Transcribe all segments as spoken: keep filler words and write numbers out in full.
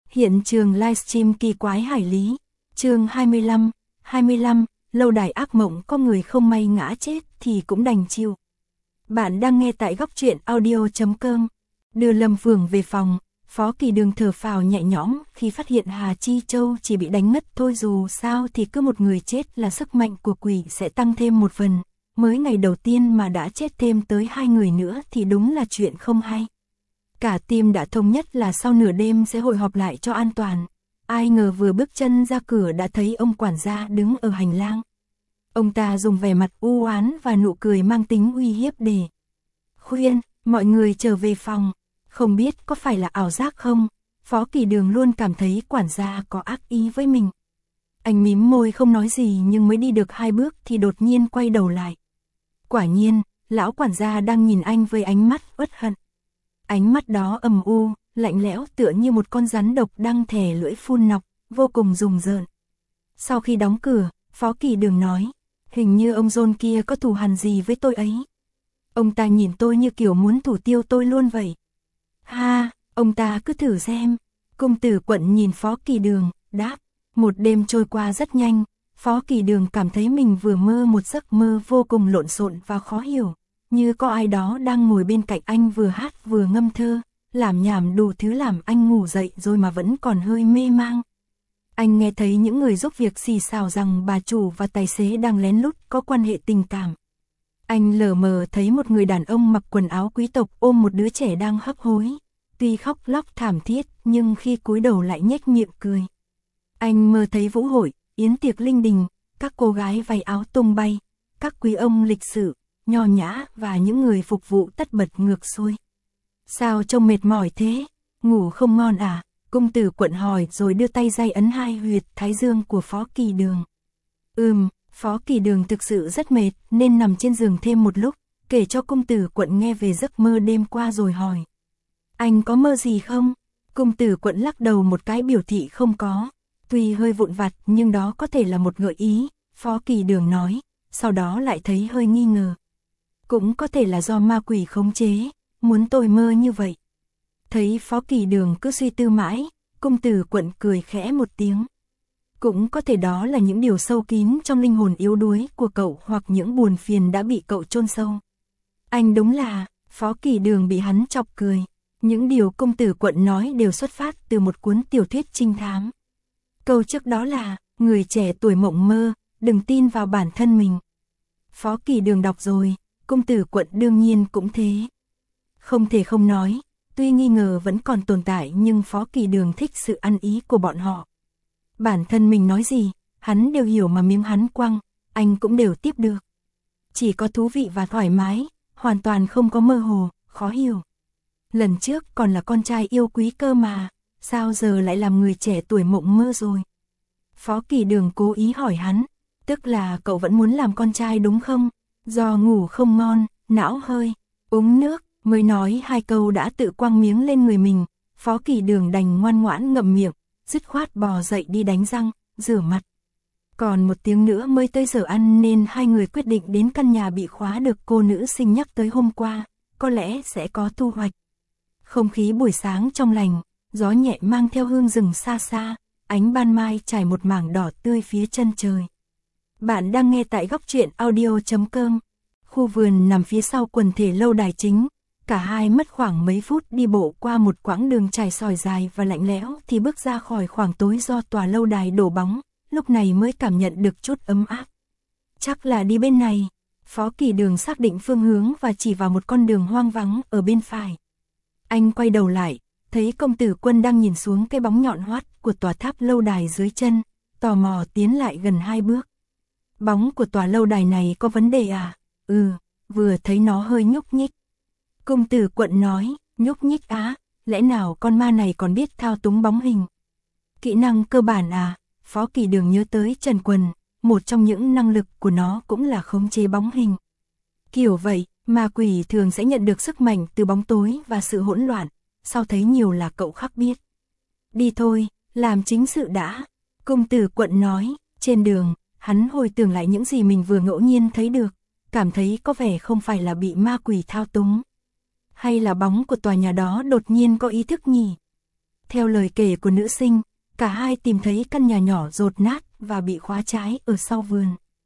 Hiện trường livestream kỳ quái hải lý, chương hai mươi lăm, hai mươi lăm, lâu đài ác mộng có người không may ngã chết thì cũng đành chịu. Bạn đang nghe tại góc truyện audio chấm com. Đưa Lâm Phường về phòng, Phó Kỳ Đường thở phào nhẹ nhõm khi phát hiện Hà Chi Châu chỉ bị đánh ngất thôi, dù sao thì cứ một người chết là sức mạnh của quỷ sẽ tăng thêm một phần. Mới ngày đầu tiên mà đã chết thêm tới hai người nữa thì đúng là chuyện không hay. Cả team đã thống nhất là sau nửa đêm sẽ hội họp lại cho an toàn. Ai ngờ vừa bước chân ra cửa đã thấy ông quản gia đứng ở hành lang. Ông ta dùng vẻ mặt u oán và nụ cười mang tính uy hiếp để khuyên mọi người trở về phòng. Không biết có phải là ảo giác không, Phó Kỳ Đường luôn cảm thấy quản gia có ác ý với mình. Anh mím môi không nói gì, nhưng mới đi được hai bước thì đột nhiên quay đầu lại. Quả nhiên, lão quản gia đang nhìn anh với ánh mắt uất hận. Ánh mắt đó âm u, lạnh lẽo tựa như một con rắn độc đang thè lưỡi phun nọc, vô cùng rùng rợn. Sau khi đóng cửa, Phó Kỳ Đường nói, hình như ông John kia có thù hằn gì với tôi ấy. Ông ta nhìn tôi như kiểu muốn thủ tiêu tôi luôn vậy. Ha, ông ta cứ thử xem. Công tử Quận nhìn Phó Kỳ Đường, đáp. Một đêm trôi qua rất nhanh, Phó Kỳ Đường cảm thấy mình vừa mơ một giấc mơ vô cùng lộn xộn và khó hiểu. Như có ai đó đang ngồi bên cạnh anh vừa hát vừa ngâm thơ, làm nhảm đủ thứ làm anh ngủ dậy rồi mà vẫn còn hơi mê mang. Anh nghe thấy những người giúp việc xì xào rằng bà chủ và tài xế đang lén lút có quan hệ tình cảm. Anh lờ mờ thấy một người đàn ông mặc quần áo quý tộc ôm một đứa trẻ đang hấp hối. Tuy khóc lóc thảm thiết nhưng khi cúi đầu lại nhếch miệng cười. Anh mơ thấy vũ hội, yến tiệc linh đình, các cô gái váy áo tung bay, các quý ông lịch sự, nho nhã và những người phục vụ tất bật ngược xuôi. Sao trông mệt mỏi thế? Ngủ không ngon à? Công tử Quận hỏi rồi đưa tay day ấn hai huyệt thái dương của Phó Kỳ Đường. Ừm, Phó Kỳ Đường thực sự rất mệt nên nằm trên giường thêm một lúc, kể cho công tử Quận nghe về giấc mơ đêm qua rồi hỏi. Anh có mơ gì không? Công tử Quận lắc đầu một cái biểu thị không có. Tuy hơi vụn vặt nhưng đó có thể là một gợi ý, Phó Kỳ Đường nói, sau đó lại thấy hơi nghi ngờ. Cũng có thể là do ma quỷ khống chế, muốn tôi mơ như vậy. Thấy Phó Kỳ Đường cứ suy tư mãi, công tử Quận cười khẽ một tiếng. Cũng có thể đó là những điều sâu kín trong linh hồn yếu đuối của cậu hoặc những buồn phiền đã bị cậu chôn sâu. Anh đúng là, Phó Kỳ Đường bị hắn chọc cười. Những điều công tử Quận nói đều xuất phát từ một cuốn tiểu thuyết trinh thám. Câu trước đó là, người trẻ tuổi mộng mơ, đừng tin vào bản thân mình. Phó Kỳ Đường đọc rồi, công tử Quận đương nhiên cũng thế. Không thể không nói, tuy nghi ngờ vẫn còn tồn tại nhưng Phó Kỳ Đường thích sự ăn ý của bọn họ. Bản thân mình nói gì, hắn đều hiểu mà miếng hắn quăng, anh cũng đều tiếp được. Chỉ có thú vị và thoải mái, hoàn toàn không có mơ hồ, khó hiểu. Lần trước còn là con trai yêu quý cơ mà, sao giờ lại làm người trẻ tuổi mộng mơ rồi? Phó Kỳ Đường cố ý hỏi hắn, tức là cậu vẫn muốn làm con trai đúng không? Do ngủ không ngon, não hơi, uống nước, mới nói hai câu đã tự quăng miếng lên người mình, Phó Kỳ Đường đành ngoan ngoãn ngậm miệng, dứt khoát bò dậy đi đánh răng, rửa mặt. Còn một tiếng nữa mới tới giờ ăn nên hai người quyết định đến căn nhà bị khóa được cô nữ sinh nhắc tới hôm qua, có lẽ sẽ có thu hoạch. Không khí buổi sáng trong lành, gió nhẹ mang theo hương rừng xa xa, ánh ban mai trải một mảng đỏ tươi phía chân trời. Bạn đang nghe tại góc truyện audio chấm com. Khu vườn nằm phía sau quần thể lâu đài chính, cả hai mất khoảng mấy phút đi bộ qua một quãng đường trải sỏi dài và lạnh lẽo thì bước ra khỏi khoảng tối do tòa lâu đài đổ bóng, lúc này mới cảm nhận được chút ấm áp. Chắc là đi bên này, Phó Kỳ Đường xác định phương hướng và chỉ vào một con đường hoang vắng ở bên phải. Anh quay đầu lại, thấy công tử Quân đang nhìn xuống cái bóng nhọn hoắt của tòa tháp lâu đài dưới chân, tò mò tiến lại gần hai bước. Bóng của tòa lâu đài này có vấn đề à? Ừ, vừa thấy nó hơi nhúc nhích. Công tử Quận nói, nhúc nhích á, lẽ nào con ma này còn biết thao túng bóng hình? Kỹ năng cơ bản à? Phó Kỳ Đường nhớ tới Trần Quần, một trong những năng lực của nó cũng là khống chế bóng hình. Kiểu vậy, ma quỷ thường sẽ nhận được sức mạnh từ bóng tối và sự hỗn loạn, sao thấy nhiều là cậu khác biết. Đi thôi, làm chính sự đã. Công tử Quận nói, trên đường, hắn hồi tưởng lại những gì mình vừa ngẫu nhiên thấy được, cảm thấy có vẻ không phải là bị ma quỷ thao túng. Hay là bóng của tòa nhà đó đột nhiên có ý thức nhỉ? Theo lời kể của nữ sinh, cả hai tìm thấy căn nhà nhỏ dột nát và bị khóa trái ở sau vườn.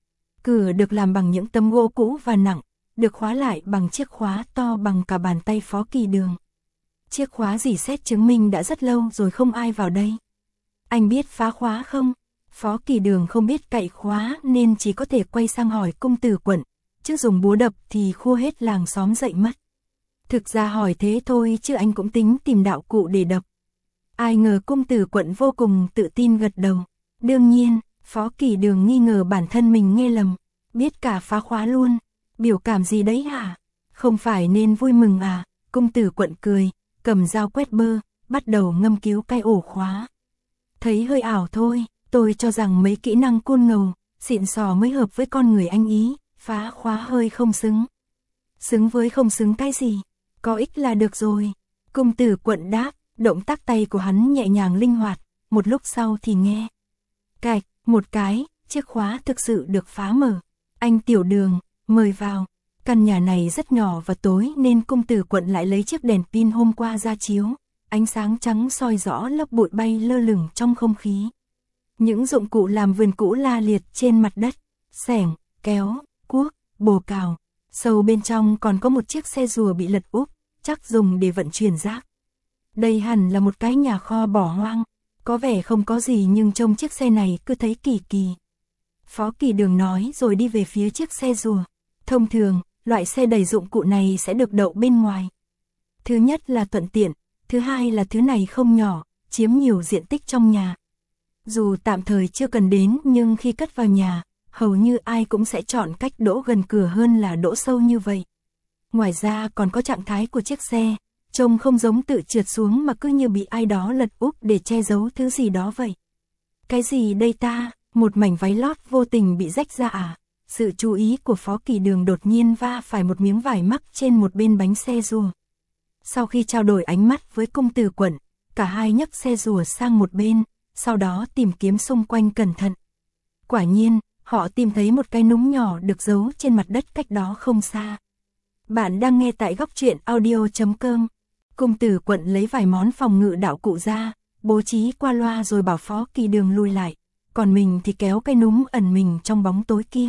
Cửa được làm bằng những tấm gỗ cũ và nặng, được khóa lại bằng chiếc khóa to bằng cả bàn tay Phó Kỳ Đường. Chiếc khóa rỉ sét chứng minh đã rất lâu rồi không ai vào đây. Anh biết phá khóa không? Phó Kỳ Đường không biết cậy khóa nên chỉ có thể quay sang hỏi Cung Tử Quận, chứ dùng búa đập thì khua hết làng xóm dậy mất. Thực ra hỏi thế thôi chứ anh cũng tính tìm đạo cụ để đập. Ai ngờ Cung Tử Quận vô cùng tự tin gật đầu. Đương nhiên, Phó Kỳ Đường nghi ngờ bản thân mình nghe lầm, biết cả phá khóa luôn. Biểu cảm gì đấy hả? Không phải nên vui mừng à? Cung Tử Quận cười, cầm dao quét bơ, bắt đầu ngâm cứu cái ổ khóa. Thấy hơi ảo thôi, tôi cho rằng mấy kỹ năng côn ngầu, xịn sò mới hợp với con người anh ý, phá khóa hơi không xứng. Xứng với không xứng cái gì? Có ích là được rồi. Cung Tử Quận đáp, động tác tay của hắn nhẹ nhàng linh hoạt, một lúc sau thì nghe. Cạch, một cái, chiếc khóa thực sự được phá mở. Anh Tiểu Đường, mời vào. Căn nhà này rất nhỏ và tối nên Cung Tử Quận lại lấy chiếc đèn pin hôm qua ra chiếu. Ánh sáng trắng soi rõ lớp bụi bay lơ lửng trong không khí. Những dụng cụ làm vườn cũ la liệt trên mặt đất, xẻng, kéo, cuốc, bồ cào. Sâu bên trong còn có một chiếc xe rùa bị lật úp, chắc dùng để vận chuyển rác. Đây hẳn là một cái nhà kho bỏ hoang, có vẻ không có gì nhưng trông chiếc xe này cứ thấy kỳ kỳ. Phó Kỳ Đường nói rồi đi về phía chiếc xe rùa. Thông thường, loại xe đầy dụng cụ này sẽ được đậu bên ngoài. Thứ nhất là thuận tiện, thứ hai là thứ này không nhỏ, chiếm nhiều diện tích trong nhà. Dù tạm thời chưa cần đến nhưng khi cất vào nhà, hầu như ai cũng sẽ chọn cách đỗ gần cửa hơn là đỗ sâu như vậy. Ngoài ra còn có trạng thái của chiếc xe, trông không giống tự trượt xuống mà cứ như bị ai đó lật úp để che giấu thứ gì đó vậy. Cái gì đây ta? Một mảnh váy lót vô tình bị rách ra à? Sự chú ý của Phó Kỳ Đường đột nhiên va phải một miếng vải mắc trên một bên bánh xe rùa. Sau khi trao đổi ánh mắt với Cung Tử Quận, cả hai nhấc xe rùa sang một bên, sau đó tìm kiếm xung quanh cẩn thận. Quả nhiên, họ tìm thấy một cái núm nhỏ được giấu trên mặt đất cách đó không xa. Bạn đang nghe tại góc truyện audio chấm com. Cung Tử Quận lấy vài món phòng ngự đạo cụ ra, bố trí qua loa rồi bảo Phó Kỳ Đường lùi lại, còn mình thì kéo cái núm ẩn mình trong bóng tối kia.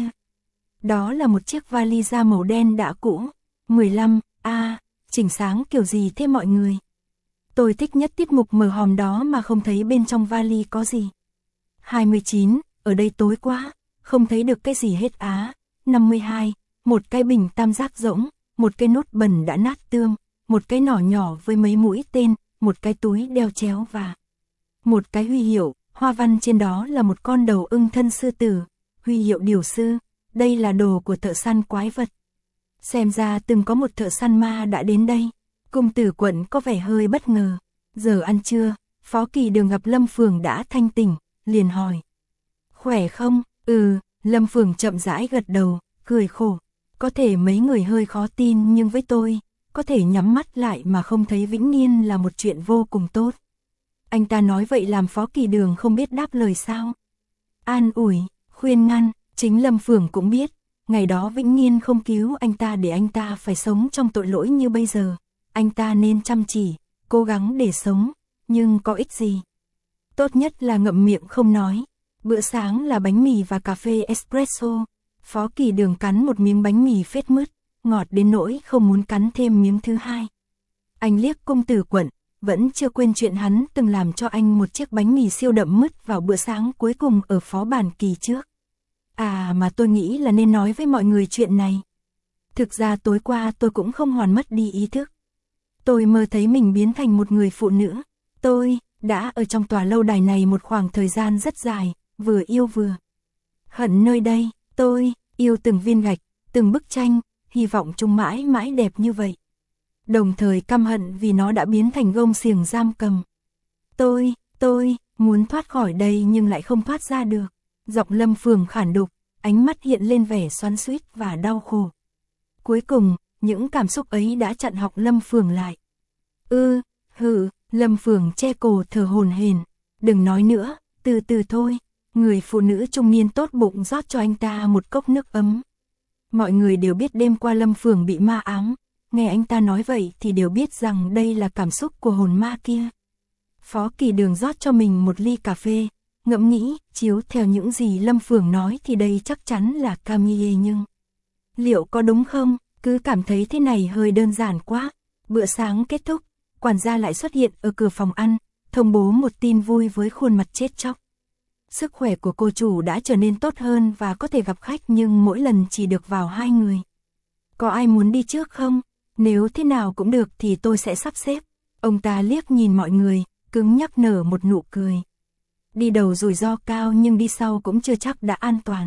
Đó là một chiếc vali da màu đen đã cũ. mười lăm a, à, chỉnh sáng kiểu gì thế mọi người? Tôi thích nhất tiết mục mở hòm đó mà không thấy bên trong vali có gì. hai mươi chín, ở đây tối quá, không thấy được cái gì hết á. năm mươi hai, một cái bình tam giác rỗng, một cái nút bẩn đã nát tương, một cái nỏ nhỏ với mấy mũi tên, một cái túi đeo chéo và một cái huy hiệu, hoa văn trên đó là một con đầu ưng thân sư tử, huy hiệu điều sư. Đây là đồ của thợ săn quái vật. Xem ra từng có một thợ săn ma đã đến đây. Cung Tử Quận có vẻ hơi bất ngờ. Giờ ăn trưa, Phó Kỳ Đường gặp Lâm Phường đã thanh tỉnh, liền hỏi. Khỏe không? Ừ, Lâm Phường chậm rãi gật đầu, cười khổ. Có thể mấy người hơi khó tin nhưng với tôi, có thể nhắm mắt lại mà không thấy vĩnh niên là một chuyện vô cùng tốt. Anh ta nói vậy làm Phó Kỳ Đường không biết đáp lời sao. An ủi, khuyên ngăn, chính Lâm Phường cũng biết. Ngày đó vĩnh niên không cứu anh ta để anh ta phải sống trong tội lỗi như bây giờ. Anh ta nên chăm chỉ, cố gắng để sống, nhưng có ích gì? Tốt nhất là ngậm miệng không nói. Bữa sáng là bánh mì và cà phê espresso. Phó Kỳ Đường cắn một miếng bánh mì phết mứt, ngọt đến nỗi không muốn cắn thêm miếng thứ hai. Anh liếc Cung Tử Quận, vẫn chưa quên chuyện hắn từng làm cho anh một chiếc bánh mì siêu đậm mứt vào bữa sáng cuối cùng ở Phó Bản kỳ trước. À mà tôi nghĩ là nên nói với mọi người chuyện này. Thực ra tối qua tôi cũng không hoàn mất đi ý thức. Tôi mơ thấy mình biến thành một người phụ nữ. Tôi đã ở trong tòa lâu đài này một khoảng thời gian rất dài, vừa yêu vừa hận nơi đây. Tôi yêu từng viên gạch, từng bức tranh, hy vọng chúng mãi mãi đẹp như vậy. Đồng thời căm hận vì nó đã biến thành gông xiềng giam cầm. Tôi, tôi muốn thoát khỏi đây nhưng lại không thoát ra được. Giọng Lâm Phường khản đục, ánh mắt hiện lên vẻ xoắn xuýt và đau khổ. Cuối cùng, những cảm xúc ấy đã chặn họng Lâm Phường lại. Ư, hừ, Lâm Phường che cổ thở hổn hển. Đừng nói nữa, từ từ thôi. Người phụ nữ trung niên tốt bụng rót cho anh ta một cốc nước ấm. Mọi người đều biết đêm qua Lâm Phường bị ma ám. Nghe anh ta nói vậy thì đều biết rằng đây là cảm xúc của hồn ma kia. Phó Kỳ Đường rót cho mình một ly cà phê, ngẫm nghĩ, chiếu theo những gì Lâm Phường nói thì đây chắc chắn là Camille nhưng... liệu có đúng không? Cứ cảm thấy thế này hơi đơn giản quá. Bữa sáng kết thúc, quản gia lại xuất hiện ở cửa phòng ăn, thông bố một tin vui với khuôn mặt chết chóc. Sức khỏe của cô chủ đã trở nên tốt hơn và có thể gặp khách nhưng mỗi lần chỉ được vào hai người. Có ai muốn đi trước không? Nếu thế nào cũng được thì tôi sẽ sắp xếp. Ông ta liếc nhìn mọi người, cứng nhắc nở một nụ cười. Đi đầu rủi ro cao nhưng đi sau cũng chưa chắc đã an toàn.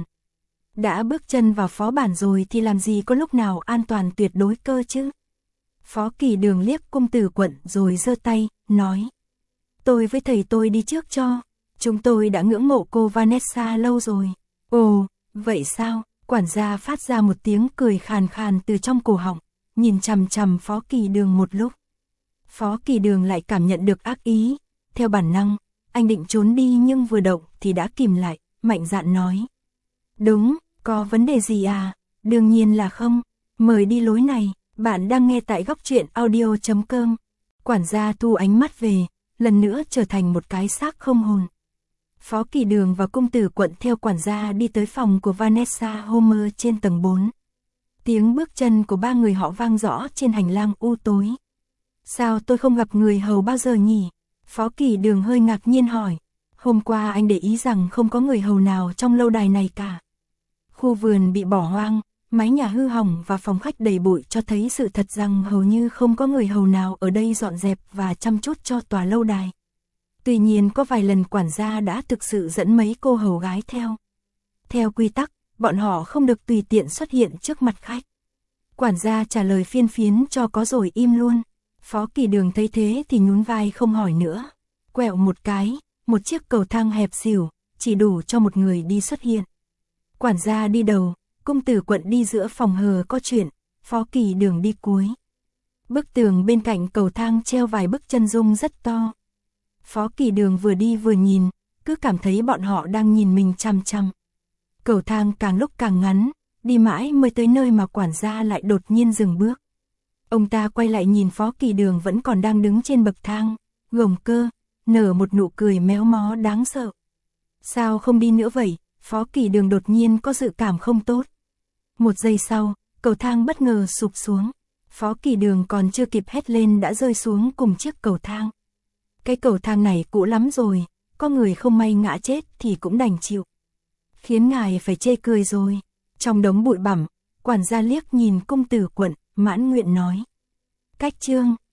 Đã bước chân vào phó bản rồi thì làm gì có lúc nào an toàn tuyệt đối cơ chứ? Phó Kỳ Đường liếc công tử Quận rồi giơ tay, nói. Tôi với thầy tôi đi trước cho. Chúng tôi đã ngưỡng mộ cô Vanessa lâu rồi. Ồ, vậy sao? Quản gia phát ra một tiếng cười khàn khàn từ trong cổ họng, nhìn chằm chằm Phó Kỳ Đường một lúc. Phó Kỳ Đường lại cảm nhận được ác ý. Theo bản năng, anh định trốn đi nhưng vừa động thì đã kìm lại, mạnh dạn nói. Đúng, có vấn đề gì à? Đương nhiên là không. Mời đi lối này. Bạn đang nghe tại góc truyện audio chấm com. Quản gia thu ánh mắt về, lần nữa trở thành một cái xác không hồn. Phó Kỳ Đường và công tử Quận theo quản gia đi tới phòng của Vanessa Homer trên tầng bốn. Tiếng bước chân của ba người họ vang rõ trên hành lang u tối. Sao tôi không gặp người hầu bao giờ nhỉ? Phó Kỳ Đường hơi ngạc nhiên hỏi. Hôm qua anh để ý rằng không có người hầu nào trong lâu đài này cả. Khu vườn bị bỏ hoang, mái nhà hư hỏng và phòng khách đầy bụi cho thấy sự thật rằng hầu như không có người hầu nào ở đây dọn dẹp và chăm chút cho tòa lâu đài. Tuy nhiên có vài lần quản gia đã thực sự dẫn mấy cô hầu gái theo. Theo quy tắc, bọn họ không được tùy tiện xuất hiện trước mặt khách. Quản gia trả lời phiên phiến cho có rồi im luôn. Phó Kỳ Đường thấy thế thì nhún vai không hỏi nữa. Quẹo một cái, một chiếc cầu thang hẹp xỉu, chỉ đủ cho một người đi xuất hiện. Quản gia đi đầu, công tử Quận đi giữa phòng hờ có chuyện, Phó Kỳ Đường đi cuối. Bức tường bên cạnh cầu thang treo vài bức chân dung rất to. Phó Kỳ Đường vừa đi vừa nhìn, cứ cảm thấy bọn họ đang nhìn mình chằm chằm. Cầu thang càng lúc càng ngắn, đi mãi mới tới nơi mà quản gia lại đột nhiên dừng bước. Ông ta quay lại nhìn Phó Kỳ Đường vẫn còn đang đứng trên bậc thang, gồng cơ, nở một nụ cười méo mó đáng sợ. Sao không đi nữa vậy? Phó Kỳ Đường đột nhiên có dự cảm không tốt. Một giây sau, cầu thang bất ngờ sụp xuống. Phó Kỳ Đường còn chưa kịp hét lên đã rơi xuống cùng chiếc cầu thang. Cái cầu thang này cũ lắm rồi, có người không may ngã chết thì cũng đành chịu. Khiến ngài phải chê cười rồi. Trong đống bụi bặm, quản gia liếc nhìn công tử Quận, mãn nguyện nói. Cách chương